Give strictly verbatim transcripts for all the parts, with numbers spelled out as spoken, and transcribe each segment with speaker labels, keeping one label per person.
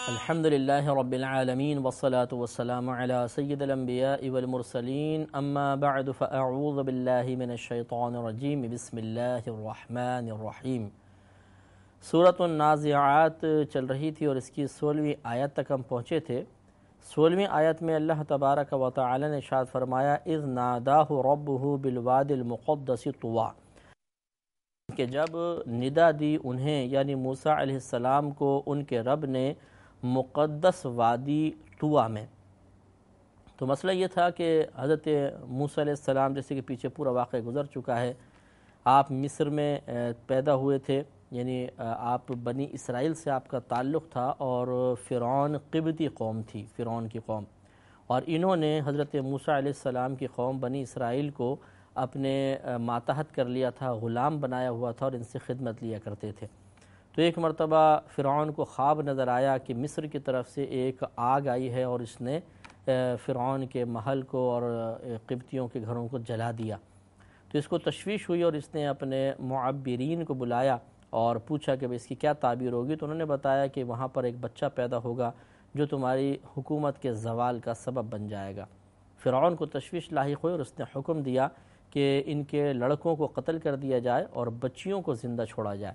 Speaker 1: الحمد للہ رب العالمین والصلاة والسلام علی سید الانبیاء والمرسلین اما بعد فاعوذ باللہ من الشیطان الرجیم بسم اللہ الرحمن الرحیم۔ سورۃ النازعات چل رہی تھی اور اس کی سولہویں آیت تک ہم پہنچے تھے۔ سولہویں آیت میں اللہ تبارک و تعالی نے ارشاد فرمایا اذ ناداہ ربہ بالواد المقدس طویٰ، کہ جب ندا دی انہیں یعنی موسیٰ علیہ السلام کو ان کے رب نے مقدس وادی طویٰ میں۔ تو مسئلہ یہ تھا کہ حضرت موسیٰ علیہ السلام، جیسے کہ پیچھے پورا واقعہ گزر چکا ہے، آپ مصر میں پیدا ہوئے تھے، یعنی آپ بنی اسرائیل سے آپ کا تعلق تھا، اور فرعون قبطی قوم تھی، فرعون کی قوم، اور انہوں نے حضرت موسیٰ علیہ السلام کی قوم بنی اسرائیل کو اپنے ماتحت کر لیا تھا، غلام بنایا ہوا تھا اور ان سے خدمت لیا کرتے تھے۔ تو ایک مرتبہ فرعون کو خواب نظر آیا کہ مصر کی طرف سے ایک آگ آئی ہے اور اس نے فرعون کے محل کو اور قبطیوں کے گھروں کو جلا دیا۔ تو اس کو تشویش ہوئی اور اس نے اپنے معبرین کو بلایا اور پوچھا کہ اس کی کیا تعبیر ہوگی، تو انہوں نے بتایا کہ وہاں پر ایک بچہ پیدا ہوگا جو تمہاری حکومت کے زوال کا سبب بن جائے گا۔ فرعون کو تشویش لاحق ہوئی اور اس نے حکم دیا کہ ان کے لڑکوں کو قتل کر دیا جائے اور بچیوں کو زندہ چھوڑا جائے۔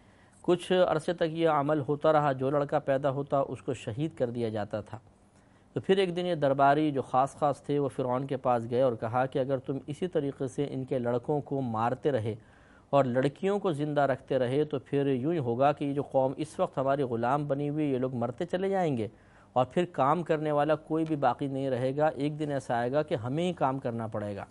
Speaker 1: کچھ عرصے تک یہ عمل ہوتا رہا، جو لڑکا پیدا ہوتا اس کو شہید کر دیا جاتا تھا۔ تو پھر ایک دن یہ درباری جو خاص خاص تھے وہ فرعون کے پاس گئے اور کہا کہ اگر تم اسی طریقے سے ان کے لڑکوں کو مارتے رہے اور لڑکیوں کو زندہ رکھتے رہے تو پھر یوں ہی ہوگا کہ یہ جو قوم اس وقت ہماری غلام بنی ہوئی، یہ لوگ مرتے چلے جائیں گے اور پھر کام کرنے والا کوئی بھی باقی نہیں رہے گا۔ ایک دن ایسا آئے گا کہ ہمیں ہی کام کرنا پڑے گا۔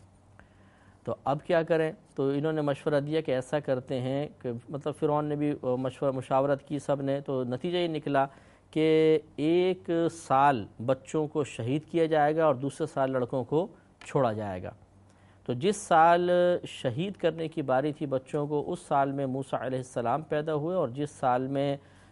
Speaker 1: تو اب کیا کریں؟ تو انہوں نے مشورہ دیا کہ ایسا کرتے ہیں کہ مطلب فرعون نے بھی مشورہ مشاورت کی سب نے، تو نتیجہ یہ نکلا کہ ایک سال بچوں کو شہید کیا جائے گا اور دوسرے سال لڑکوں کو چھوڑا جائے گا۔ تو جس سال شہید کرنے کی باری تھی بچوں کو، اس سال میں موسیٰ علیہ السلام پیدا ہوئے، اور جس سال میں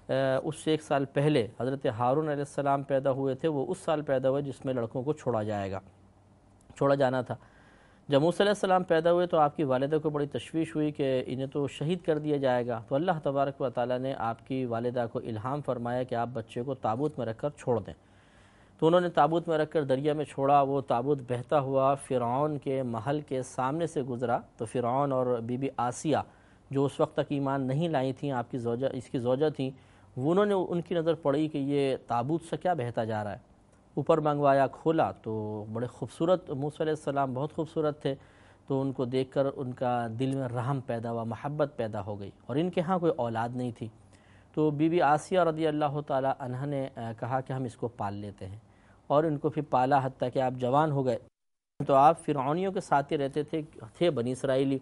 Speaker 1: اس سے ایک سال پہلے حضرت ہارون علیہ السلام پیدا ہوئے تھے وہ اس سال پیدا ہوئے جس میں لڑکوں کو چھوڑا جائے گا چھوڑا جانا تھا۔ جب موسیٰ علیہ السلام پیدا ہوئے تو آپ کی والدہ کو بڑی تشویش ہوئی کہ انہیں تو شہید کر دیا جائے گا، تو اللہ تبارک و تعالیٰ نے آپ کی والدہ کو الہام فرمایا کہ آپ بچے کو تابوت میں رکھ کر چھوڑ دیں۔ تو انہوں نے تابوت میں رکھ کر دریا میں چھوڑا۔ وہ تابوت بہتا ہوا فرعون کے محل کے سامنے سے گزرا، تو فرعون اور بی بی آسیہ جو اس وقت تک ایمان نہیں لائی تھیں، آپ کی زوجہ اس کی زوجہ تھیں، وہ انہوں نے ان کی نظر پڑی کہ یہ تابوت سے کیا بہتا جا رہا ہے۔ اوپر منگوایا، کھولا تو بڑے خوبصورت موسیٰ علیہ السلام بہت خوبصورت تھے، تو ان کو دیکھ کر ان کا دل میں رحم پیدا ہوا، محبت پیدا ہو گئی، اور ان کے ہاں کوئی اولاد نہیں تھی۔ تو بی بی آسیہ رضی اللہ تعالی عنہ نے کہا کہ ہم اس کو پال لیتے ہیں، اور ان کو پھر پالا حتیٰ کہ آپ جوان ہو گئے۔ تو آپ فرعونیوں کے ساتھ ہی رہتے تھے تھے بنی اسرائیلی۔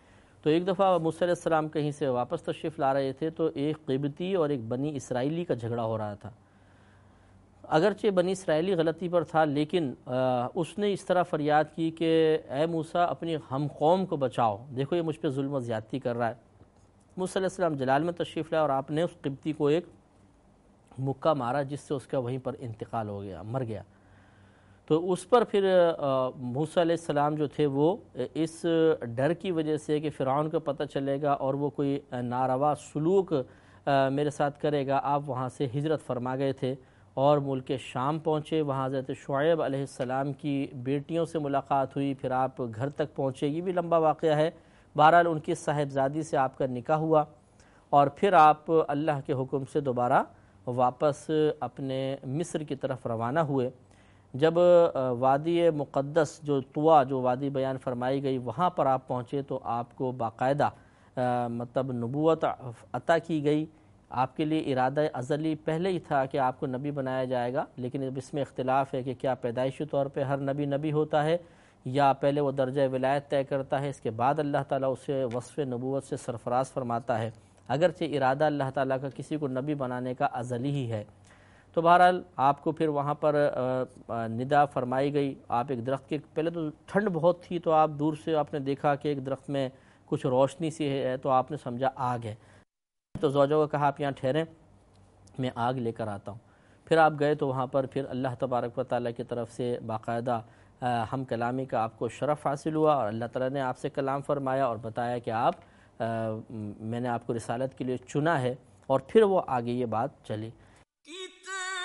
Speaker 1: تو ایک دفعہ موسیٰ علیہ السلام کہیں سے واپس تشریف لا رہے تھے تو ایک قبطی اور ایک بنی اسرائیلی کا جھگڑا ہو رہا تھا۔ اگرچہ بنی اسرائیلی غلطی پر تھا، لیکن اس نے اس طرح فریاد کی کہ اے موسیٰ اپنی ہم قوم کو بچاؤ، دیکھو یہ مجھ پہ ظلم و زیادتی کر رہا ہے۔ موسیٰ علیہ السلام جلال میں تشریف لائے اور آپ نے اس قبطی کو ایک مکہ مارا جس سے اس کا وہیں پر انتقال ہو گیا، مر گیا۔ تو اس پر پھر موسیٰ علیہ السلام جو تھے وہ اس ڈر کی وجہ سے کہ فرعون کو پتہ چلے گا اور وہ کوئی ناروا سلوک میرے ساتھ کرے گا، آپ وہاں سے ہجرت فرما گئے تھے اور ملک شام پہنچے۔ وہاں حضرت شعیب علیہ السلام کی بیٹیوں سے ملاقات ہوئی، پھر آپ گھر تک پہنچے، یہ بھی لمبا واقعہ ہے۔ بہرحال ان کی صاحبزادی سے آپ کا نکاح ہوا، اور پھر آپ اللہ کے حکم سے دوبارہ واپس اپنے مصر کی طرف روانہ ہوئے۔ جب وادی مقدس جو طویٰ جو وادی بیان فرمائی گئی وہاں پر آپ پہنچے تو آپ کو باقاعدہ مطلب نبوت عطا کی گئی۔ آپ کے لیے ارادہ ازلی پہلے ہی تھا کہ آپ کو نبی بنایا جائے گا، لیکن اب اس میں اختلاف ہے کہ کیا پیدائشی طور پہ ہر نبی نبی ہوتا ہے یا پہلے وہ درجہ ولایت طے کرتا ہے، اس کے بعد اللہ تعالیٰ اسے وصف نبوت سے سرفراز فرماتا ہے، اگرچہ ارادہ اللہ تعالیٰ کا کسی کو نبی بنانے کا ازلی ہی ہے۔ تو بہرحال آپ کو پھر وہاں پر ندا فرمائی گئی۔ آپ ایک درخت کے، پہلے تو ٹھنڈ بہت تھی تو آپ دور سے آپ نے دیکھا کہ ایک درخت میں کچھ روشنی سی ہے، تو آپ نے سمجھا آگ ہے، تو زوجہ کو کہا آپ یہاں ٹھہریں، میں آگ لے کر آتا ہوں۔ پھر آپ گئے تو وہاں پر پھر اللہ تبارک و تعالیٰ کی طرف سے باقاعدہ ہم کلامی کا آپ کو شرف حاصل ہوا، اور اللہ تعالیٰ نے آپ سے کلام فرمایا اور بتایا کہ آپ میں نے آپ کو رسالت کے لیے چنا ہے، اور پھر وہ آگے یہ بات چلی۔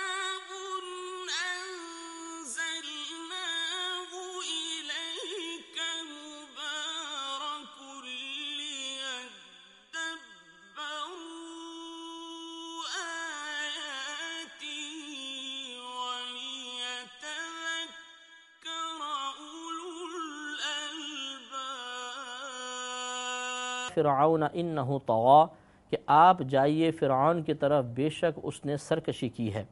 Speaker 1: فرعون انہ طغی، کہ آپ جائیے فرعون کی طرف، بے شک اس نے سرکشی کی ہے۔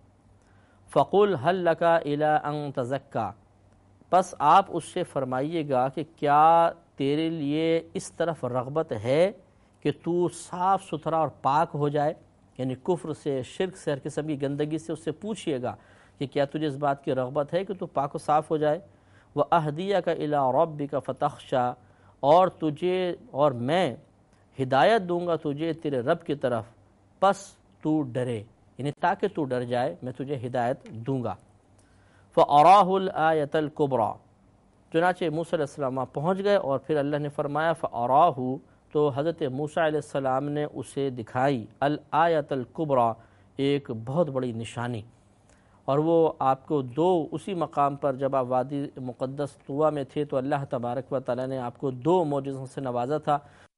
Speaker 1: فقل هل لک الی ان تزکی، پس آپ اس سے فرمائیے گا کہ کیا تیرے لیے اس طرف رغبت ہے کہ تو صاف ستھرا اور پاک ہو جائے، یعنی کفر سے، شرک سے، ہر قسم کی گندگی سے اس سے پوچھئے گا کہ کیا تجھے اس بات کی رغبت ہے کہ تو پاک و صاف ہو جائے۔ وَأَهْدِيَكَ إِلَىٰ رَبِّكَ فَتَخْشَىٰ، اور تجھے اور میں ہدایت دوں گا تجھے تیرے رب کی طرف، پس تو ڈرے، یعنی تاکہ تو ڈر جائے میں تجھے ہدایت دوں گا۔ فَأَرَاهُ الْآيَةَ الْكُبْرَىٰ، چنانچہ موسیٰ علیہ السلام وہاں پہنچ گئے اور پھر اللہ نے فرمایا فَأَرَاهُ، تو حضرت موسیٰ علیہ السلام نے اسے دکھائی الآیۃ الکبریٰ، ایک بہت بڑی نشانی۔ اور وہ آپ کو دو اسی مقام پر جب آپ وادی مقدس طویٰ میں تھے تو اللہ تبارک و تعالیٰ نے آپ کو دو معجزوں سے نوازا تھا،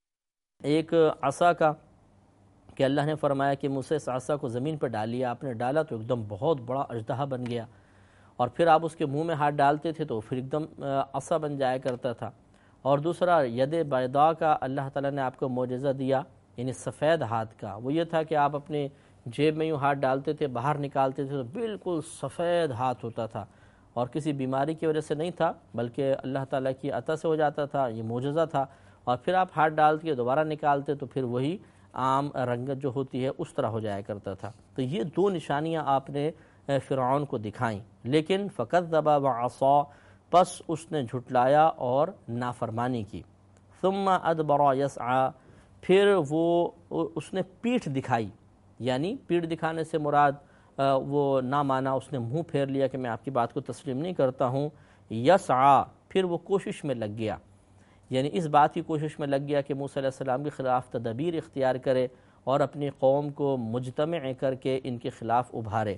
Speaker 1: ایک عصا کا کہ اللہ نے فرمایا کہ موسیٰ اس عصا کو زمین پر ڈالیے، آپ نے ڈالا تو ایک دم بہت بڑا اژدہا بن گیا، اور پھر آپ اس کے منہ میں ہاتھ ڈالتے تھے تو پھر ایک دم عصا بن جایا کرتا تھا۔ اور دوسرا ید بیضاء کا اللہ تعالیٰ نے آپ کو معجزہ دیا، یعنی سفید ہاتھ کا، وہ یہ تھا کہ آپ اپنے جیب میں یوں ہاتھ ڈالتے تھے، باہر نکالتے تھے تو بالکل سفید ہاتھ ہوتا تھا، اور کسی بیماری کی وجہ سے نہیں تھا بلکہ اللہ تعالیٰ کی عطا سے ہو جاتا تھا، یہ معجزہ تھا۔ اور پھر آپ ہاتھ ڈال کے دوبارہ نکالتے تو پھر وہی عام رنگت جو ہوتی ہے اس طرح ہو جایا کرتا تھا۔ تو یہ دو نشانیاں آپ نے فرعون کو دکھائیں، لیکن فکذب وعصا، پس اس نے جھٹلایا اور نافرمانی کی۔ ثم ادبر یسعی، پھر وہ اس نے پیٹھ دکھائی، یعنی پیٹھ دکھانے سے مراد وہ نہ مانا، اس نے منہ پھیر لیا کہ میں آپ کی بات کو تسلیم نہیں کرتا ہوں۔ یسعی، پھر وہ کوشش میں لگ گیا، یعنی اس بات کی کوشش میں لگ گیا کہ موسیٰ علیہ السلام کے خلاف تدابیر اختیار کرے اور اپنی قوم کو مجتمع کر کے ان کے خلاف ابھارے۔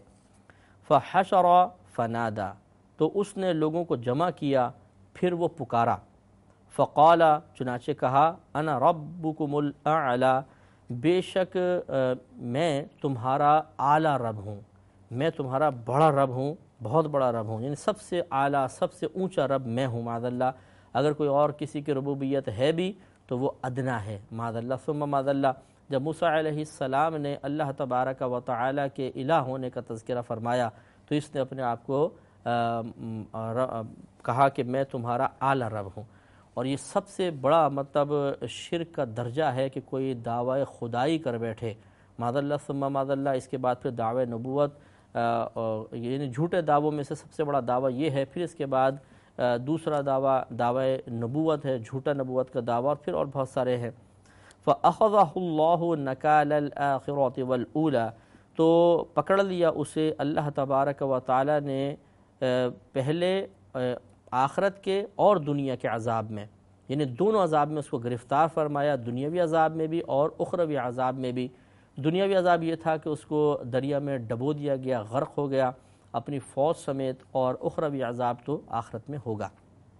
Speaker 1: فحشر فنادا، تو اس نے لوگوں کو جمع کیا پھر وہ پکارا۔ فقال، چنانچہ کہا انا ربکم الاعلی، بے شک میں تمہارا اعلیٰ رب ہوں، میں تمہارا بڑا رب ہوں، بہت بڑا رب ہوں، یعنی سب سے اعلیٰ سب سے اونچا رب میں ہوں معاذ اللہ۔ اگر کوئی اور کسی کی ربوبیت ہے بھی تو وہ ادنا ہے معاذ اللہ ثم معاذ اللہ۔ جب موسیٰ علیہ السلام نے اللہ تبارک و تعالیٰ کے الہ ہونے کا تذکرہ فرمایا تو اس نے اپنے آپ کو کہا کہ میں تمہارا اعلیٰ رب ہوں، اور یہ سب سے بڑا مطلب شرک کا درجہ ہے کہ کوئی دعوی خدائی کر بیٹھے معاذ اللہ ثم معاذ اللہ۔ اس کے بعد پھر دعوی نبوت، یعنی جھوٹے دعووں میں سے سب سے بڑا دعویٰ یہ ہے، پھر اس کے بعد دوسرا دعویٰ دعوی نبوت ہے، جھوٹا نبوت کا دعویٰ، اور پھر اور بہت سارے ہیں۔ فَأَخَذَهُ اللَّهُ نَكَالَ الْآخِرَةِ وَالْأُولَى، تو پکڑ لیا اسے اللہ تبارک و تعالی نے پہلے آخرت کے اور دنیا کے عذاب میں، یعنی دونوں عذاب میں اس کو گرفتار فرمایا، دنیاوی عذاب میں بھی اور اخروی عذاب میں بھی۔ دنیاوی عذاب یہ تھا کہ اس کو دریا میں ڈبو دیا گیا، غرق ہو گیا اپنی فوج سمیت، اور اخروی عذاب تو آخرت میں ہوگا۔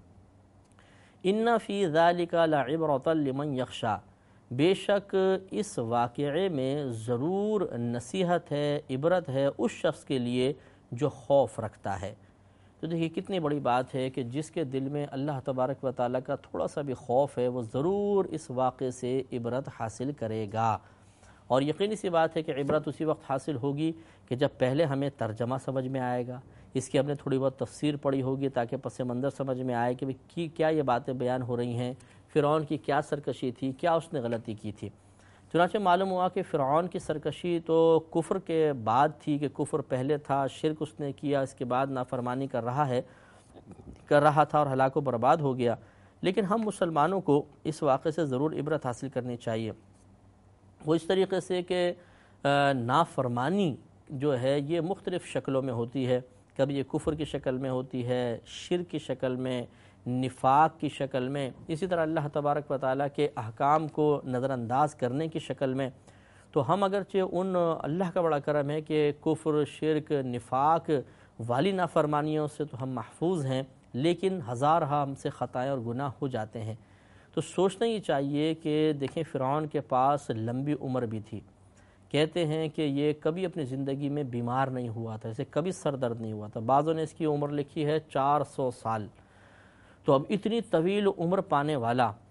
Speaker 1: ان فی ذلک لعبرۃ لمن یخشی، بے شک اس واقعے میں ضرور نصیحت ہے، عبرت ہے اس شخص کے لیے جو خوف رکھتا ہے۔ تو دیکھیے کتنی بڑی بات ہے کہ جس کے دل میں اللہ تبارک و تعالیٰ کا تھوڑا سا بھی خوف ہے وہ ضرور اس واقعے سے عبرت حاصل کرے گا، اور یقینی سی بات ہے کہ عبرت اسی وقت حاصل ہوگی کہ جب پہلے ہمیں ترجمہ سمجھ میں آئے گا، اس کی ہم نے تھوڑی بہت تفسیر پڑھی ہوگی تاکہ پس منظر سمجھ میں آئے کہ کی کیا یہ باتیں بیان ہو رہی ہیں، فرعون کی کیا سرکشی تھی، کیا اس نے غلطی کی تھی۔ چنانچہ معلوم ہوا کہ فرعون کی سرکشی تو کفر کے بعد تھی، کہ کفر پہلے تھا، شرک اس نے کیا، اس کے بعد نافرمانی کر رہا ہے کر رہا تھا اور ہلاک و برباد ہو گیا۔ لیکن ہم مسلمانوں کو اس واقعے سے ضرور عبرت حاصل کرنی چاہیے، وہ اس طریقے سے کہ نافرمانی جو ہے یہ مختلف شکلوں میں ہوتی ہے، کبھی یہ کفر کی شکل میں ہوتی ہے، شرک کی شکل میں، نفاق کی شکل میں، اسی طرح اللہ تبارک و تعالیٰ کے احکام کو نظر انداز کرنے کی شکل میں۔ تو ہم اگرچہ ان اللہ کا بڑا کرم ہے کہ کفر، شرک، نفاق والی نافرمانیوں سے تو ہم محفوظ ہیں، لیکن ہزارہا ہم سے خطائیں اور گناہ ہو جاتے ہیں۔ تو سوچنا ہی چاہیے کہ دیکھیں فرعون کے پاس لمبی عمر بھی تھی، کہتے ہیں کہ یہ کبھی اپنی زندگی میں بیمار نہیں ہوا تھا، اسے کبھی سر درد نہیں ہوا تھا، بعضوں نے اس کی عمر لکھی ہے چار سو سال۔ تو اب اتنی طویل عمر پانے والا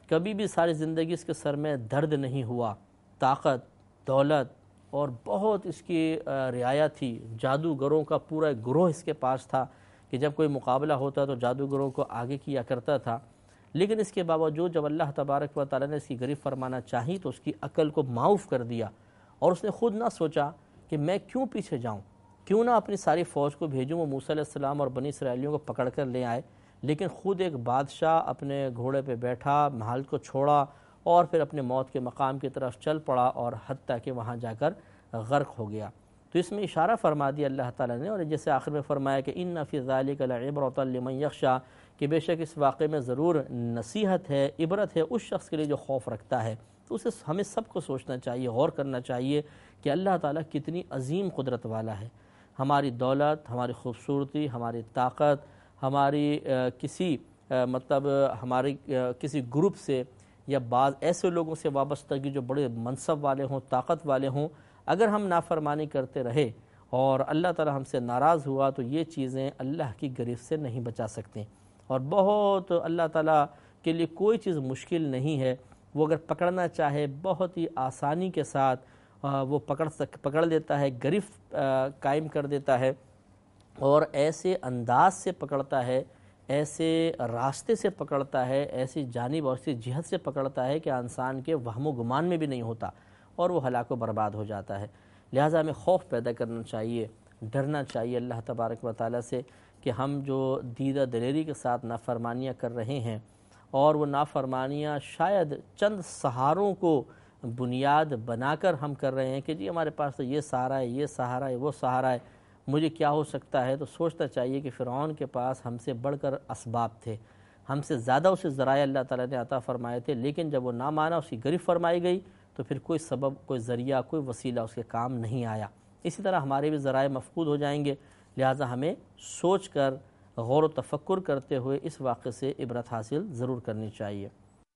Speaker 1: کبھی بھی ساری زندگی اس کے سر میں درد نہیں ہوا، طاقت، دولت اور بہت اس کی رعایا تھی، جادوگروں کا پورا ایک گروہ اس کے پاس تھا کہ جب کوئی مقابلہ ہوتا تو جادوگروں کو آگے کیا کرتا تھا، لیکن اس کے باوجود جب اللہ تبارک و تعالیٰ نے اس کی گرفت فرمانا چاہی تو اس کی عقل کو معاف کر دیا، اور اس نے خود نہ سوچا کہ میں کیوں پیچھے جاؤں، کیوں نہ اپنی ساری فوج کو بھیجوں۔ وہ موسیٰ علیہ السلام اور بنی اسرائیلیوں کو پکڑ کر لے آئے، لیکن خود ایک بادشاہ اپنے گھوڑے پہ بیٹھا، محل کو چھوڑا اور پھر اپنے موت کے مقام کی طرف چل پڑا، اور حتیٰ کہ وہاں جا کر غرق ہو گیا۔ تو اس میں اشارہ فرما دیا اللہ تعالیٰ نے، اور جیسے آخر میں فرمایا کہ ان فی ذالک لعبرۃ لمن یخشی، کہ بے شک اس واقعے میں ضرور نصیحت ہے، عبرت ہے اس شخص کے لیے جو خوف رکھتا ہے۔ تو اسے ہمیں سب کو سوچنا چاہیے، غور کرنا چاہیے کہ اللہ تعالیٰ کتنی عظیم قدرت والا ہے۔ ہماری دولت، ہماری خوبصورتی، ہماری طاقت، ہماری کسی مطلب ہماری کسی گروپ سے یا بعض ایسے لوگوں سے وابستگی جو بڑے منصب والے ہوں، طاقت والے ہوں، اگر ہم نافرمانی کرتے رہے اور اللہ تعالیٰ ہم سے ناراض ہوا تو یہ چیزیں اللہ کی گرفت سے نہیں بچا سکتے۔ اور بہت اللہ تعالیٰ کے لیے کوئی چیز مشکل نہیں ہے، وہ اگر پکڑنا چاہے بہت ہی آسانی کے ساتھ وہ پکڑ سک پکڑ لیتا ہے، گرفت قائم کر دیتا ہے، اور ایسے انداز سے پکڑتا ہے، ایسے راستے سے پکڑتا ہے، ایسی جانب اور ایسی جہت سے پکڑتا ہے کہ انسان کے وہم و گمان میں بھی نہیں ہوتا، اور وہ ہلاک و برباد ہو جاتا ہے۔ لہٰذا ہمیں خوف پیدا کرنا چاہیے، ڈرنا چاہیے اللہ تبارک و تعالیٰ سے کہ ہم جو دیدہ دلیری کے ساتھ نافرمانیاں کر رہے ہیں، اور وہ نافرمانیاں شاید چند سہاروں کو بنیاد بنا کر ہم کر رہے ہیں کہ جی ہمارے پاس تو یہ سہارا ہے، یہ سہارا ہے، وہ سہارا ہے، مجھے کیا ہو سکتا ہے۔ تو سوچنا چاہیے کہ فرعون کے پاس ہم سے بڑھ کر اسباب تھے، ہم سے زیادہ اسے ذرائع اللہ تعالیٰ نے عطا فرمائے تھے، لیکن جب وہ نہ مانا، اس کی گرفت فرمائی گئی تو پھر کوئی سبب، کوئی ذریعہ، کوئی وسیلہ اس کے کام نہیں آیا۔ اسی طرح ہمارے بھی ذرائع مفقود ہو جائیں گے، لہٰذا ہمیں سوچ کر غور و تفکر کرتے ہوئے اس واقعے سے عبرت حاصل ضرور کرنی چاہیے۔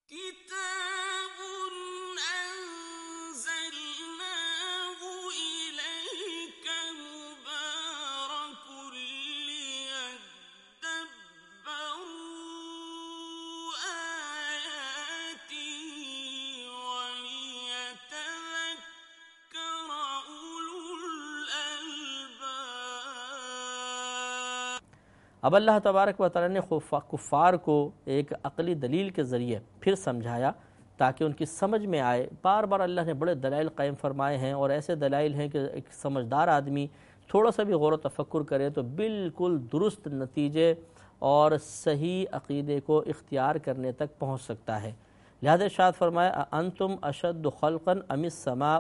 Speaker 1: اب اللہ تبارک و تعالیٰ نے کفار کو ایک عقلی دلیل کے ذریعے پھر سمجھایا تاکہ ان کی سمجھ میں آئے۔ بار بار اللہ نے بڑے دلائل قائم فرمائے ہیں، اور ایسے دلائل ہیں کہ ایک سمجھدار آدمی تھوڑا سا بھی غور و تفکر کرے تو بالکل درست نتیجے اور صحیح عقیدے کو اختیار کرنے تک پہنچ سکتا ہے۔ لہذا ارشاد فرمایا انتم اشد خلقا ام السماء،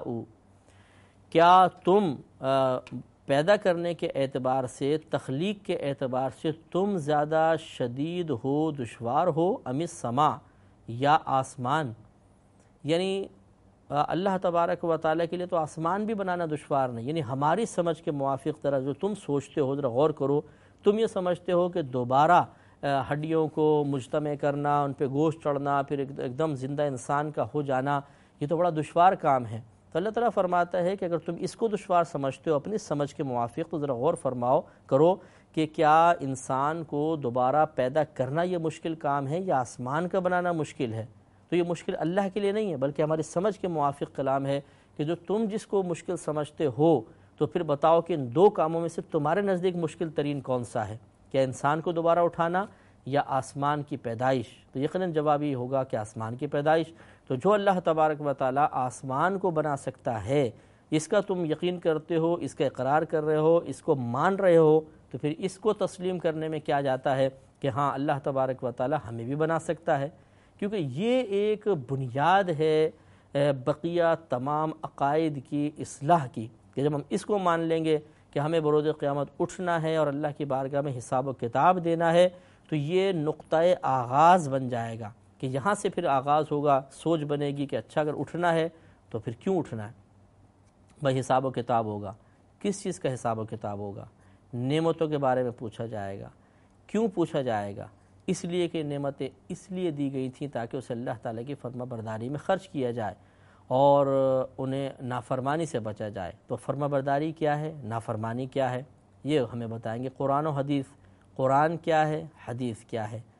Speaker 1: کیا تم پیدا کرنے کے اعتبار سے، تخلیق کے اعتبار سے تم زیادہ شدید ہو، دشوار ہو، ام السماء، یا آسمان؟ یعنی اللہ تبارک و تعالیٰ کے لیے تو آسمان بھی بنانا دشوار نہیں، یعنی ہماری سمجھ کے موافق طرح جو تم سوچتے ہو، ذرا غور کرو، تم یہ سمجھتے ہو کہ دوبارہ ہڈیوں کو مجتمع کرنا، ان پہ گوشت چڑھنا، پھر ایک دم زندہ انسان کا ہو جانا، یہ تو بڑا دشوار کام ہے۔ تو اللہ تعالیٰ فرماتا ہے کہ اگر تم اس کو دشوار سمجھتے ہو اپنی سمجھ کے موافق، تو ذرا غور فرماؤ کرو کہ کیا انسان کو دوبارہ پیدا کرنا یہ مشکل کام ہے یا آسمان کا بنانا مشکل ہے؟ تو یہ مشکل اللہ کے لیے نہیں ہے بلکہ ہماری سمجھ کے موافق کلام ہے کہ جو تم جس کو مشکل سمجھتے ہو، تو پھر بتاؤ کہ ان دو کاموں میں سے تمہارے نزدیک مشکل ترین کون سا ہے؟ کیا انسان کو دوبارہ اٹھانا یا آسمان کی پیدائش؟ تو یقیناً جواب یہ ہوگا کہ آسمان کی پیدائش۔ تو جو اللہ تبارک و تعالیٰ آسمان کو بنا سکتا ہے، اس کا تم یقین کرتے ہو، اس کا اقرار کر رہے ہو، اس کو مان رہے ہو، تو پھر اس کو تسلیم کرنے میں کیا جاتا ہے کہ ہاں اللہ تبارک و تعالیٰ ہمیں بھی بنا سکتا ہے، کیونکہ یہ ایک بنیاد ہے بقیہ تمام عقائد کی اصلاح کی، کہ جب ہم اس کو مان لیں گے کہ ہمیں بروز قیامت اٹھنا ہے اور اللہ کی بارگاہ میں حساب و کتاب دینا ہے، تو یہ نقطۂ آغاز بن جائے گا کہ یہاں سے پھر آغاز ہوگا، سوچ بنے گی کہ اچھا اگر اٹھنا ہے تو پھر کیوں اٹھنا ہے؟ بھائی حساب و کتاب ہوگا، کس چیز کا حساب و کتاب ہوگا؟ نعمتوں کے بارے میں پوچھا جائے گا۔ کیوں پوچھا جائے گا؟ اس لیے کہ نعمتیں اس لیے دی گئی تھیں تاکہ اسے اللہ تعالیٰ کی فرما برداری میں خرچ کیا جائے اور انہیں نافرمانی سے بچا جائے۔ تو فرما برداری کیا ہے، نافرمانی کیا ہے، یہ ہمیں بتائیں گے قرآن و حدیث۔ قرآن کیا ہے، حدیث کیا ہے،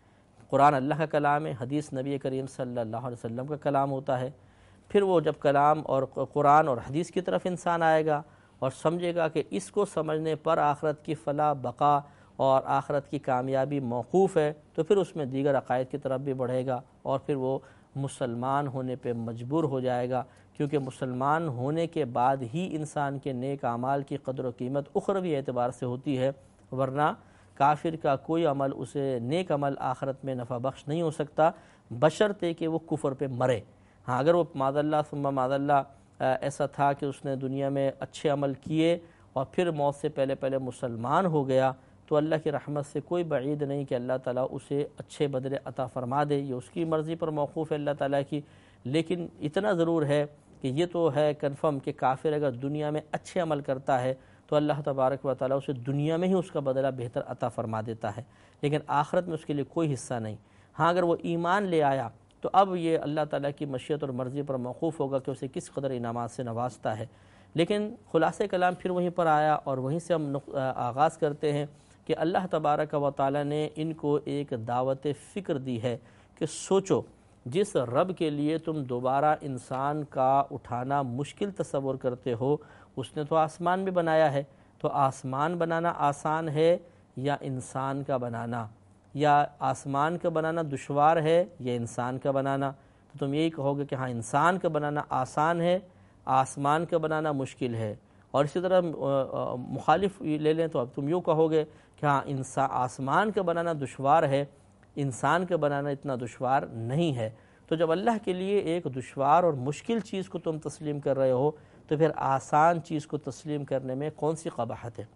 Speaker 1: قرآن اللہ کا کلام ہے، حدیث نبی کریم صلی اللہ علیہ وسلم کا کلام ہوتا ہے۔ پھر وہ جب کلام اور قرآن اور حدیث کی طرف انسان آئے گا اور سمجھے گا کہ اس کو سمجھنے پر آخرت کی فلاح بقا اور آخرت کی کامیابی موقوف ہے، تو پھر اس میں دیگر عقائد کی طرف بھی بڑھے گا اور پھر وہ مسلمان ہونے پہ مجبور ہو جائے گا، کیونکہ مسلمان ہونے کے بعد ہی انسان کے نیک اعمال کی قدر و قیمت اخروی اعتبار سے ہوتی ہے، ورنہ کافر کا کوئی عمل اسے نیک عمل آخرت میں نفع بخش نہیں ہو سکتا بشرطے کہ وہ کفر پہ مرے۔ ہاں اگر وہ معاذ اللہ ثم معاذ اللہ ایسا تھا کہ اس نے دنیا میں اچھے عمل کیے اور پھر موت سے پہلے پہلے مسلمان ہو گیا، تو اللہ کی رحمت سے کوئی بعید نہیں کہ اللہ تعالیٰ اسے اچھے بدلے عطا فرما دے، یہ اس کی مرضی پر موقوف ہے اللہ تعالیٰ کی۔ لیکن اتنا ضرور ہے کہ یہ تو ہے کنفرم کہ کافر اگر دنیا میں اچھے عمل کرتا ہے تو اللہ تبارک و تعالیٰ اسے دنیا میں ہی اس کا بدلہ بہتر عطا فرما دیتا ہے، لیکن آخرت میں اس کے لیے کوئی حصہ نہیں۔ ہاں اگر وہ ایمان لے آیا تو اب یہ اللہ تعالیٰ کی مشیت اور مرضی پر موقوف ہوگا کہ اسے کس قدر انعامات سے نوازتا ہے۔ لیکن خلاصہ کلام پھر وہیں پر آیا اور وہیں سے ہم آغاز کرتے ہیں کہ اللہ تبارک و تعالیٰ نے ان کو ایک دعوت فکر دی ہے کہ سوچو، جس رب کے لیے تم دوبارہ انسان کا اٹھانا مشکل تصور کرتے ہو، اس نے تو آسمان بھی بنایا ہے، تو آسمان بنانا آسان ہے یا انسان کا بنانا؟ یا آسمان کا بنانا دشوار ہے یا انسان کا بنانا؟ تو تم یہی کہو گے کہ ہاں انسان کا بنانا آسان ہے، آسمان کا بنانا مشکل ہے۔ اور اسی طرح مخالف لے لیں تو اب تم یوں کہو گے کہ ہاں انسان آسمان کا بنانا دشوار ہے، انسان کا بنانا اتنا دشوار نہیں ہے۔ تو جب اللہ کے لیے ایک دشوار اور مشکل چیز کو تم تسلیم کر رہے ہو تو پھر آسان چیز کو تسلیم کرنے میں کون سی قباحت ہے؟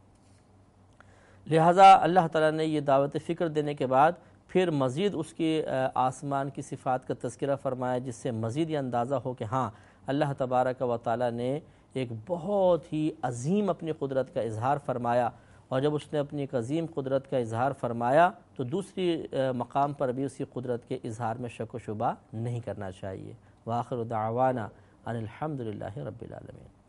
Speaker 1: لہٰذا اللہ تعالیٰ نے یہ دعوت فکر دینے کے بعد پھر مزید اس کی آسمان کی صفات کا تذکرہ فرمایا، جس سے مزید یہ اندازہ ہو کہ ہاں اللہ تبارک و تعالیٰ نے ایک بہت ہی عظیم اپنی قدرت کا اظہار فرمایا، اور جب اس نے اپنی ایک عظیم قدرت کا اظہار فرمایا تو دوسری مقام پر بھی اسی قدرت کے اظہار میں شک و شبہ نہیں کرنا چاہیے۔ وآخر دعوانا ان الحمد للہ رب العالمین۔